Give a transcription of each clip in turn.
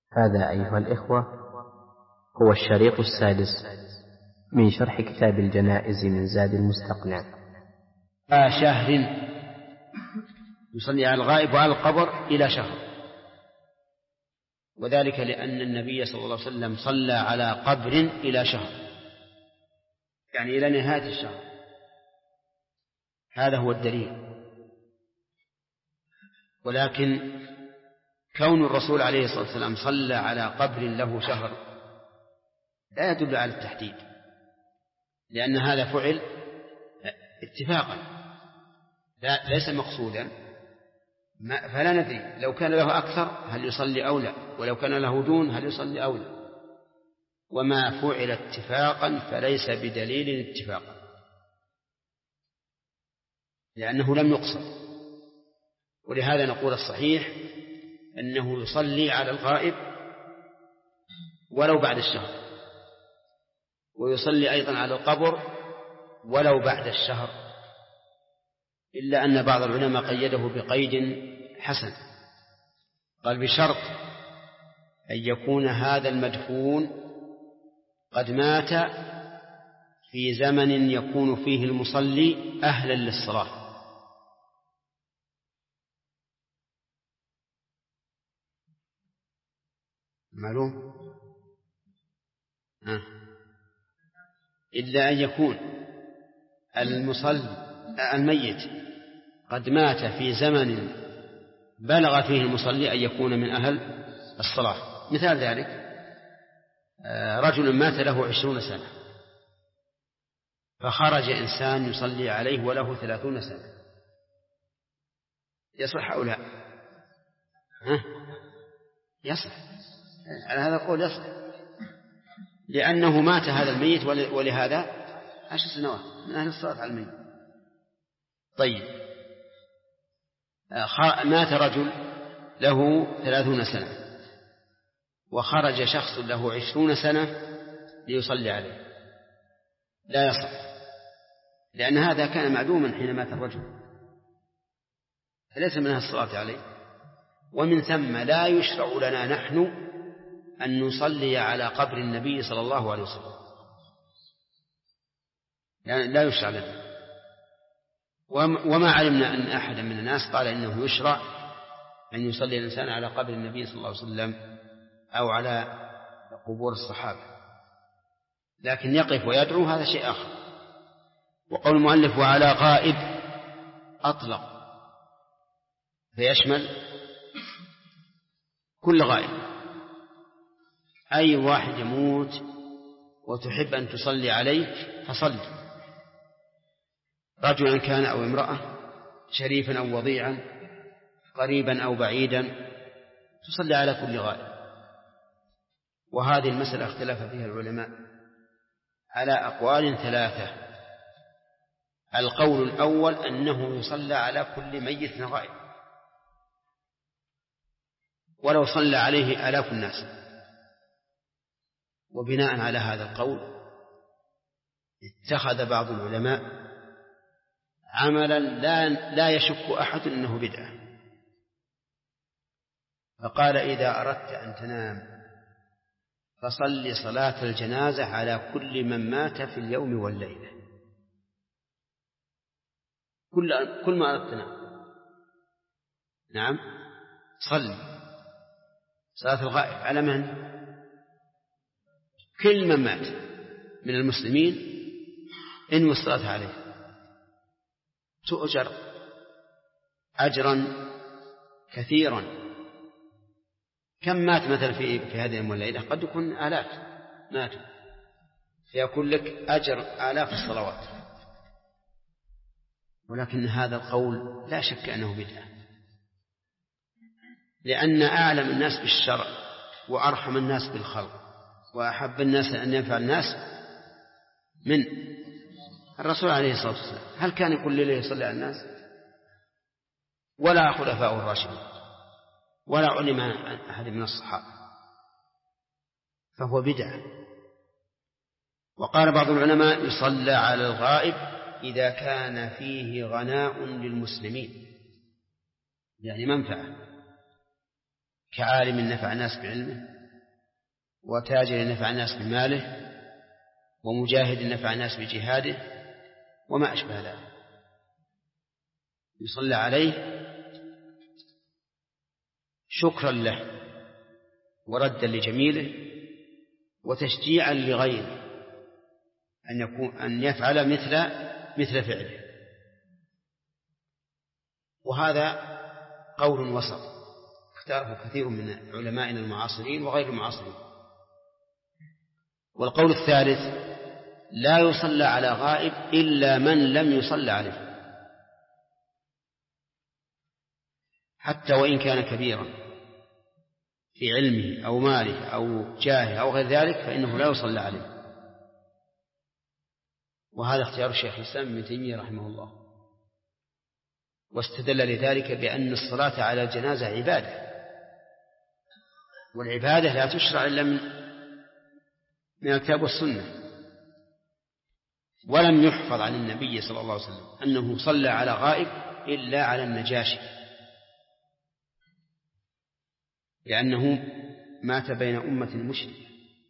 هذا أيها الإخوة هو الشريط السادس من شرح كتاب الجنائز من زاد المستقنع. شهر يصلي على الغائب وعلى القبر إلى شهر، وذلك لأن النبي صلى الله عليه وسلم صلى على قبر إلى شهر، يعني إلى نهاية الشهر. هذا هو الدليل. ولكن كون الرسول عليه الصلاة والسلام صلى على قبر له شهر لا يدل على التحديد، لأن هذا فعل اتفاقا ليس مقصودا، فلا ندري لو كان له أكثر هل يصلي أو لا، ولو كان له دون هل يصلي أو لا. وما فعل اتفاقا فليس بدليل اتفاقا، لأنه لم يقصد. ولهذا نقول الصحيح أنه يصلي على الغائب ولو بعد الشهر، ويصلي أيضا على القبر ولو بعد الشهر، إلا أن بعض العلماء قيده بقيد حسن، قال بشرط أن يكون هذا المدفون قد مات في زمن يكون فيه المصلي أهلا للصلاة. معلوم؟ إلا أن يكون الميت قد مات في زمن بلغ فيه المصلي أن يكون من أهل الصلاة. مثال ذلك رجل مات له 20 سنة، فخرج إنسان يصلي عليه وله 30 سنة، يصح أو لا؟ يصح، على هذا القول يصح، لأنه مات هذا الميت ولهذا 10 سنوات من أهل الصلاة على الميت. طيب، مات رجل له 30 سنة وخرج شخص له 20 سنة ليصلي عليه، لا يصح، لأن هذا كان معدوما حين مات الرجل، فليس من أهل الصلاة عليه. ومن ثم لا يشرع لنا نحن أن نصلي على قبر النبي صلى الله عليه وسلم، يعني لا يشرع لنا. وما علمنا أن أحدا من الناس قال إنه يشرع أن يصلي الإنسان على قبر النبي صلى الله عليه وسلم أو على قبور الصحابة، لكن يقف ويدعو هذا شيء آخر. وقول المؤلف وعلى غائب أطلق، فيشمل كل غائب، أي واحد يموت وتحب أن تصلي عليه فصلي، رجلا كان أو امرأة، شريفا أو وضيعا، قريبا أو بعيدا، تصلي على كل غائب. وهذه المسألة اختلف فيها العلماء على أقوال 3. القول الأول أنه يصلى على كل ميت غائب ولو صلى عليه آلاف الناس. وبناء على هذا القول اتخذ بعض العلماء عملا لا يشك أحد أنه بدعة، فقال إذا أردت أن تنام فصل صلاة الجنازة على كل من مات في اليوم والليلة. كل ما أردت تنام، نعم، صل صلاة الغائب على من؟ كل من مات من المسلمين إن الصلاة عليه، تؤجر أجرا كثيرا. كم مات مثلا في هذه اليوم والليلة؟ قد يكون آلاف ماتوا، فيكون لك أجر آلاف الصلوات. ولكن هذا القول لا شك أنه بدعة، لأن أعلم الناس بالشرع وأرحم الناس بالخلق وأحب الناس أن ينفع الناس من الرسول عليه الصلاة والسلام. هل كان كل ليلة يصلي على الناس؟ ولا خلفاء الراشدين ولا علم أحد من الصحابة، فهو بدعة. وقال بعض العلماء يصلى على الغائب إذا كان فيه غناء للمسلمين، يعني منفعة، كعالم نفع الناس بعلمه وتاجر نفع الناس بماله، ومجاهد نفع الناس بجهاده، وما أشبه ذلك. يصلى عليه شكرا له وردا لجميله وتشجيعا لغيره أن يفعل مثل فعله. وهذا قول وسط اختاره كثير من علمائنا المعاصرين وغير المعاصرين. والقول الثالث: لا يصلى على غائب إلا من لم يصلى عليه، حتى وإن كان كبيرا في علمه أو ماله أو جاهه أو غير ذلك فإنه لا يصلى عليه. وهذا اختيار الشيخ الإسلام ابن تيمية رحمه الله، واستدل لذلك بأن الصلاة على الجنازة عبادة، والعبادة لا تشرع إلا من الكتاب والسنة. ولم يحفظ عن النبي صلى الله عليه وسلم أنه صلى على غائب إلا على النجاشي، لأنه مات بين أمة مشركة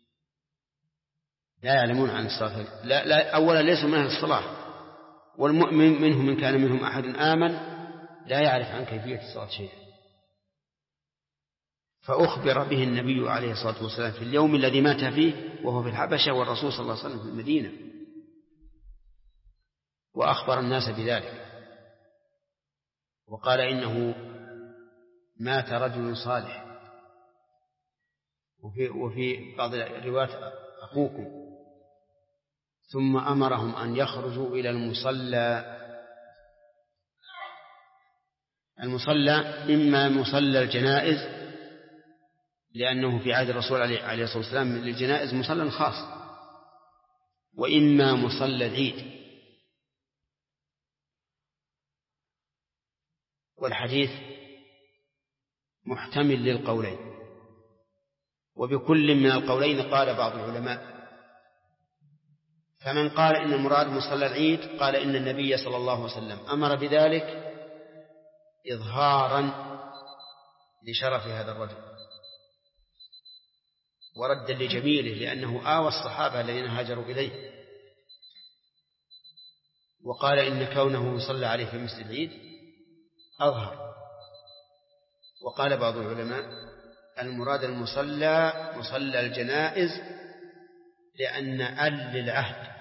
لا يعلمون عن الصلاة. لا أولا ليسوا من أهل الصلاة، والمؤمن منهم من كان منهم أحد آمن لا يعرف عن كيفية الصلاة شيئا. فأخبر به النبي عليه الصلاة والسلام في اليوم الذي مات فيه وهو في الحبشة، والرسول صلى الله عليه وسلم في المدينة، وأخبر الناس بذلك وقال: إنه مات رجل صالح، وفي بعض الروايات أخوكم. ثم أمرهم أن يخرجوا إلى المصلى إما مصلى الجنائز، لأنه في عهد الرسول عليه الصلاة والسلام للجنائز مصلى خاص، وإما مصلى العيد. والحديث محتمل للقولين، وبكل من القولين قال بعض العلماء. فمن قال إن المراد مصلى العيد قال إن النبي صلى الله عليه وسلم أمر بذلك إظهارا لشرف هذا الرجل وردا لجميله، لأنه آوى الصحابة الذين هاجروا إليه. وقال إن كونه يصلى عليه في مسجد العيد أظهر. وقال بعض العلماء المراد المصلى مصلى الجنائز، لأن للعهد،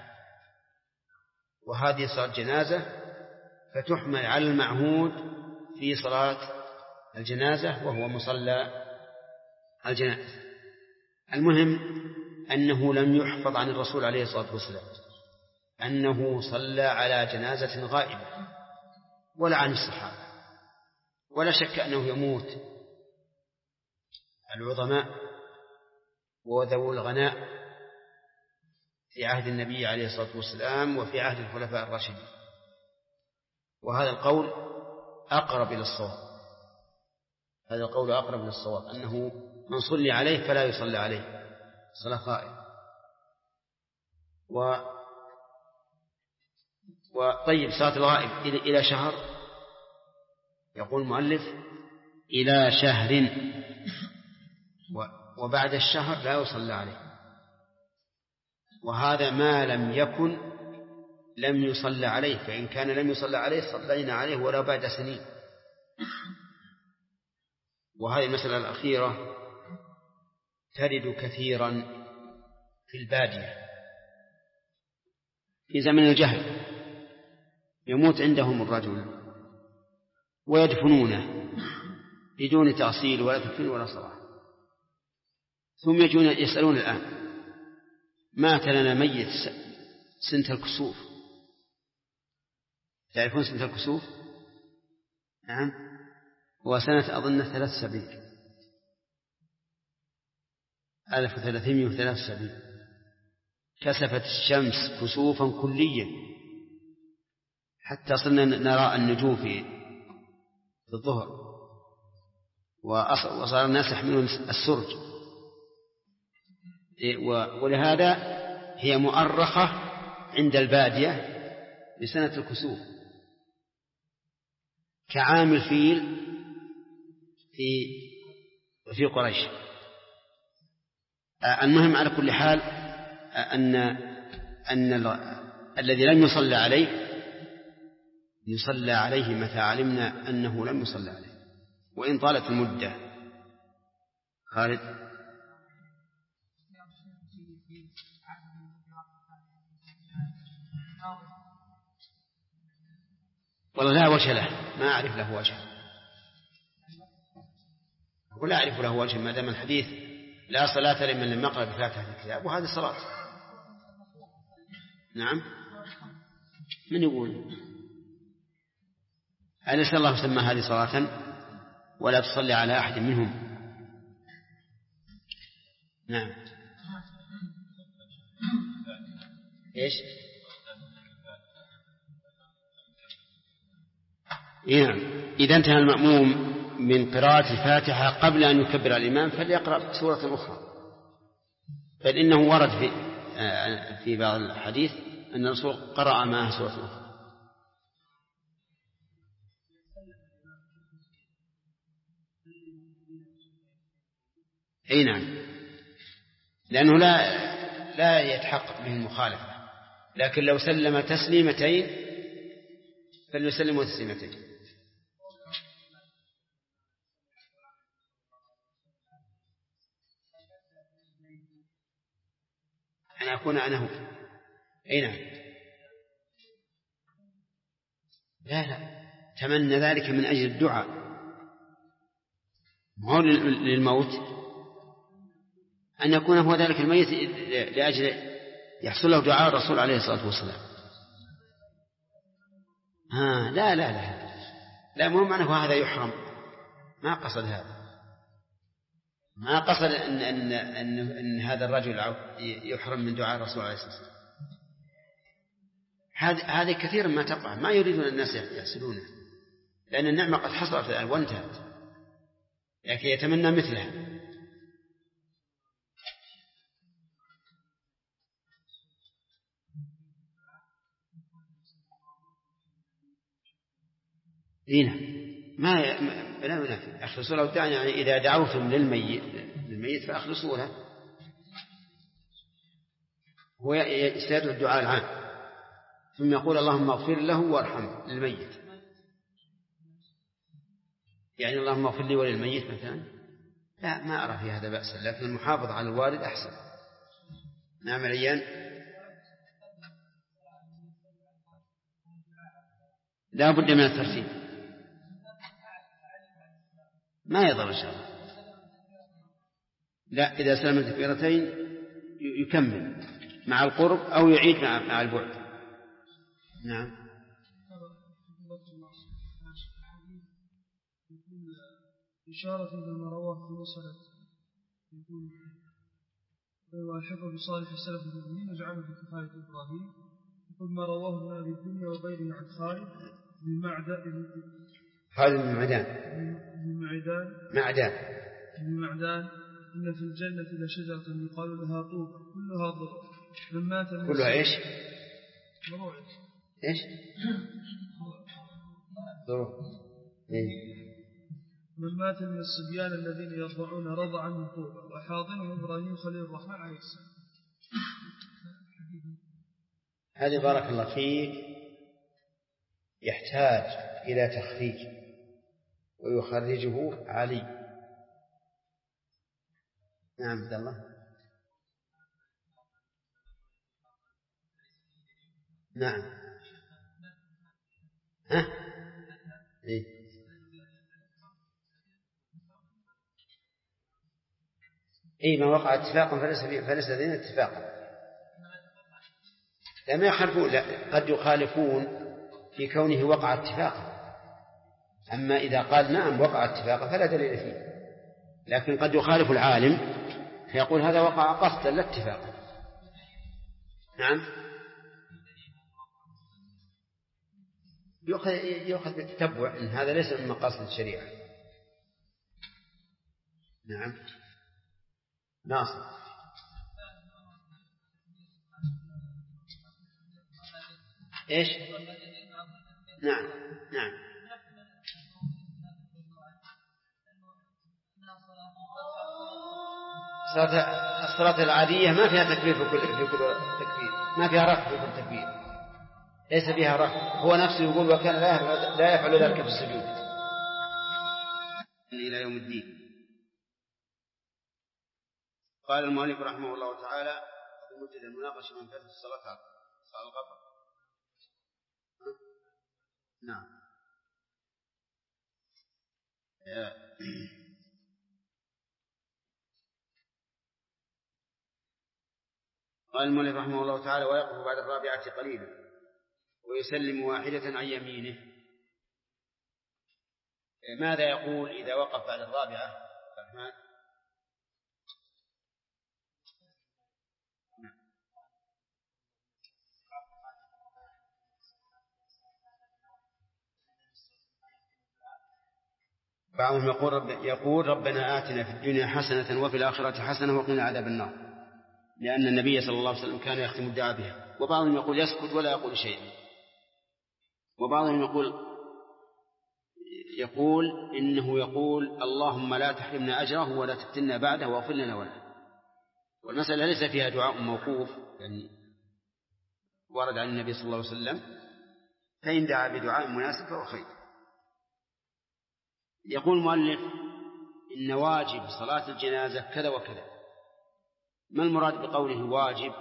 وهذه صلاة جنازة فتحمل على المعهود في صلاة الجنازة وهو مصلى الجنائز. المهم أنه لم يحفظ عن الرسول عليه الصلاة والسلام أنه صلى على جنازة غائبة ولا عن الصحابة. ولا شك أنه يموت العظماء وذوو الغناء في عهد النبي عليه الصلاة والسلام وفي عهد الخلفاء الراشدين، وهذا القول أقرب إلى الصواب. هذا القول أقرب إلى الصواب، أنه من صلي عليه فلا يصلى عليه صلاة غائب. وطيب صلاة الغائب إلى شهر، يقول المؤلف إلى شهر، وبعد الشهر لا يصلى عليه. وهذا ما لم يكن لم يصلى عليه، فإن كان لم يصلى عليه صلينا عليه ولو بعد سنين. وهذه المسألة الأخيرة ترد كثيرا في البادية في زمن الجهل، يموت عندهم الرجل ويدفنونه بدون تأصيل ولا تكفين ولا صلاة، ثم يجون يسألون الآن: مات لنا ميت سنة الكسوف. تعرفون سنة الكسوف؟ نعم، وسنة أظن 1373 كسفت الشمس كسوفا كليا حتى صرنا نرى النجوم في الظهر، وصار الناس يحملون السرج. ولهذا هي مؤرخة عند البادية لسنة الكسوف، كعام الفيل في قريش. المهم على كل حال أن الذي لم يصلى عليه يصلى عليه متى علمنا أنه لم يصلى عليه وإن طالت المدة. خالد. والله لا وجه له، ما أعرف له وجه، ولا أعرف له وجه ما دام الحديث لا صلاة لمن لم يقرأ بفاتحة الكتاب، وهذه الصلاة. نعم. من يقول؟ أليس الله سمى هذه صلاة ولا تصلي على أحد منهم؟ نعم. إيش؟ نعم. إذا انتهى المأموم من قراءة الفاتحة قبل أن يكبر الإمام فليقرأ سورة أخرى، بل إنه ورد في بعض الحديث أن الرسول قرأ معها سورة أخرى. أي نعم، لأنه لا يتحقق به المخالفة، لكن لو سلم تسليمتين فليسلموا تسليمتين. أن أكون أنا هو. أي نعم. لا تمنى ذلك من أجل الدعاء، ما هو للموت، أن يكون هو ذلك الميت لأجل يحصل له دعاء الرسول عليه الصلاة والسلام. لا مو معنى هذا يحرم، ما قصد هذا، ما قصد أن هذا الرجل يحرم من دعاء الرسول عليه الصلاة والسلام. هذه كثيرا ما تقع، ما يريدون الناس يحصلونه، لأن النعمة قد حصلت الآن وانتهت، لكن يتمنى مثلها. هنا لا ينافي. أخلصوا له الدعاء، يعني إذا دعوتم للميت فأخلصوا له، هو يستدعو الدعاء العام ثم يقول اللهم اغفر له وارحمه للميت، يعني اللهم اغفر لي وللميت مثلا. لا، ما أرى في هذا بأسا، لكن المحافظة على الوارد أحسن. نعم ريان. لا بد من الترتيب، ما يضر إن شاء الله. لا، إذا سلم التكبيرتين يكمل مع القرب أو يعيد مع البعد. نعم. إشارة إلى ما رواه في مسألة يقول ويلحق بصالح السلف المؤمنين وجعله في كفاية إبراهيم، يقول ما رواه ابن أبي الدنيا وغيره عن خالد بن معدان إن في الجنة لشجرة يقال لها طوبى كلها ضر من مات من كلها إيش؟ إيش؟ ضر. من مات من الصبيان الذين يرضعون رضعا من طوبى وحاضنهم إبراهيم خليل الرحمن عليه السلام. هذه بارك الله فيك يحتاج إلى تخريج ويخرجه علي. نعم عبد الله. نعم. ما وقع اتفاقا فليس لدينا اتفاقا. لا يخالفون، قد يخالفون في كونه وقع اتفاقا، أما إذا قال نعم وقع اتفاقا فلا دليل فيه، لكن قد يخالف العالم فيقول هذا وقع قصدا لا اتفاقا. نعم. يؤخذ بالتتبع إن هذا ليس من مقاصد الشريعة. نعم. ناصر. إيش؟ نعم. الصلاة العادية ما فيها تكبير في كل تكبير، ما فيها رفع في كل تكبير، ليس فيها رفع. هو نفسه يقول وكان لا يفعل ذلك في السجود إلى يوم الدين. قال المؤلف رحمه الله تعالى في مجد المناقشة من فاتت الصلاة على القبر. نعم. قال المؤلف رحمه الله تعالى ويقف بعد الرابعة قليلا ويسلم واحدة عن يمينه. ماذا يقول إذا وقف بعد الرابعة؟ الرحمن. بعضهم يقول ربنا آتنا في الدنيا حسنة وفي الآخرة حسنة وقنا عذاب النار، لأن النبي صلى الله عليه وسلم كان يختم الدعاء بها. وبعضهم يقول يسكت ولا يقول شيئا، وبعضهم يقول إنه يقول اللهم لا تحرمنا أجره ولا تفتنا بعده واغفر لنا وله. والمسألة ليس فيها دعاء موقوف يعني ورد عن النبي صلى الله عليه وسلم، فإن دعا بدعاء مناسب فهو خير. يقول المؤلف إن واجب صلاة الجنازة كذا وكذا. ما المراد بقوله واجب؟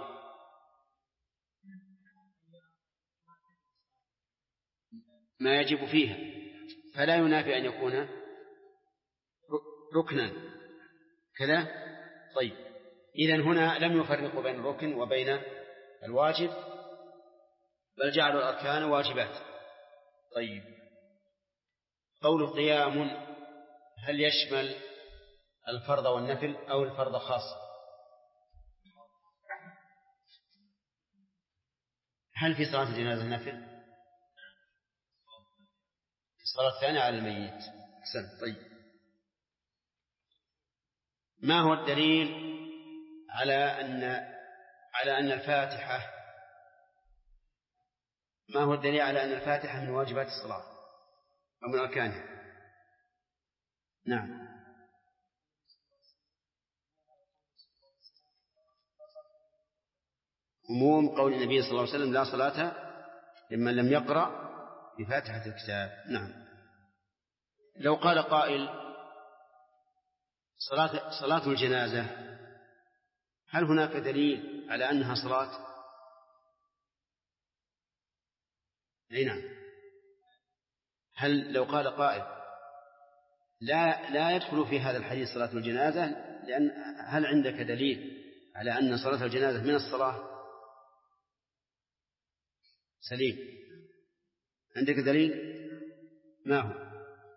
ما يجب فيها، فلا ينافي أن يكون ركنا كذا. طيب إذن هنا لم يفرقوا بين الركن وبين الواجب، بل جعلوا الأركان واجبات. طيب قول قيام هل يشمل الفرض والنفل أو الفرض خاصة؟ هل في صلاة الجنازة النفل؟ الصلاة الثانية على الميت. أحسن. طيب ما هو الدليل على أن الفاتحة ما هو الدليل على أن الفاتحة من واجبات الصلاة أو من أركانها؟ نعم. عموم قول النبي صلى الله عليه وسلم لا صلاة لمن لم يقرأ بفاتحة الكتاب. نعم. لو قال قائل صلاة الجنازة هل هناك دليل على أنها صلاة؟ أي نعم. هل لو قال قائل لا يدخل في هذا الحديث صلاة الجنازة، لأن هل عندك دليل على أن صلاة الجنازة من الصلاة؟ سليم. عندك دليل؟ ما هو؟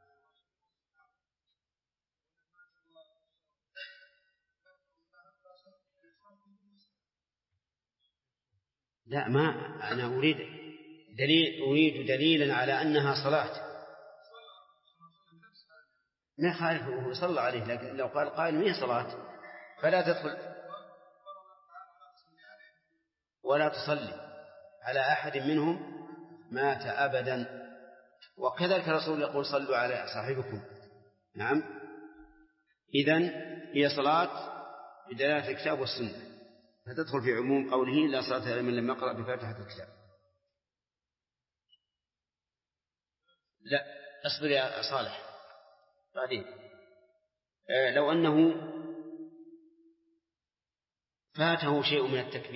لا، ما أنا أريد دليلا على أنها صلاة. ما خالف وهو صلى عليه، لكن لو قال قائل ما هي صلاة فلا تدخل ولا تصلي على أحد منهم مات أبدا. وكذلك الرسول يقول صلوا على صاحبكم. نعم. إذن هي صلاة بدلالة الكتاب والسنة، فتدخل في عموم قوله لا صلاة لمن لم يقرأ بفاتحة الكتاب. لا أصبر يا صالح بعدين. لو أنه فاته شيء من التكبير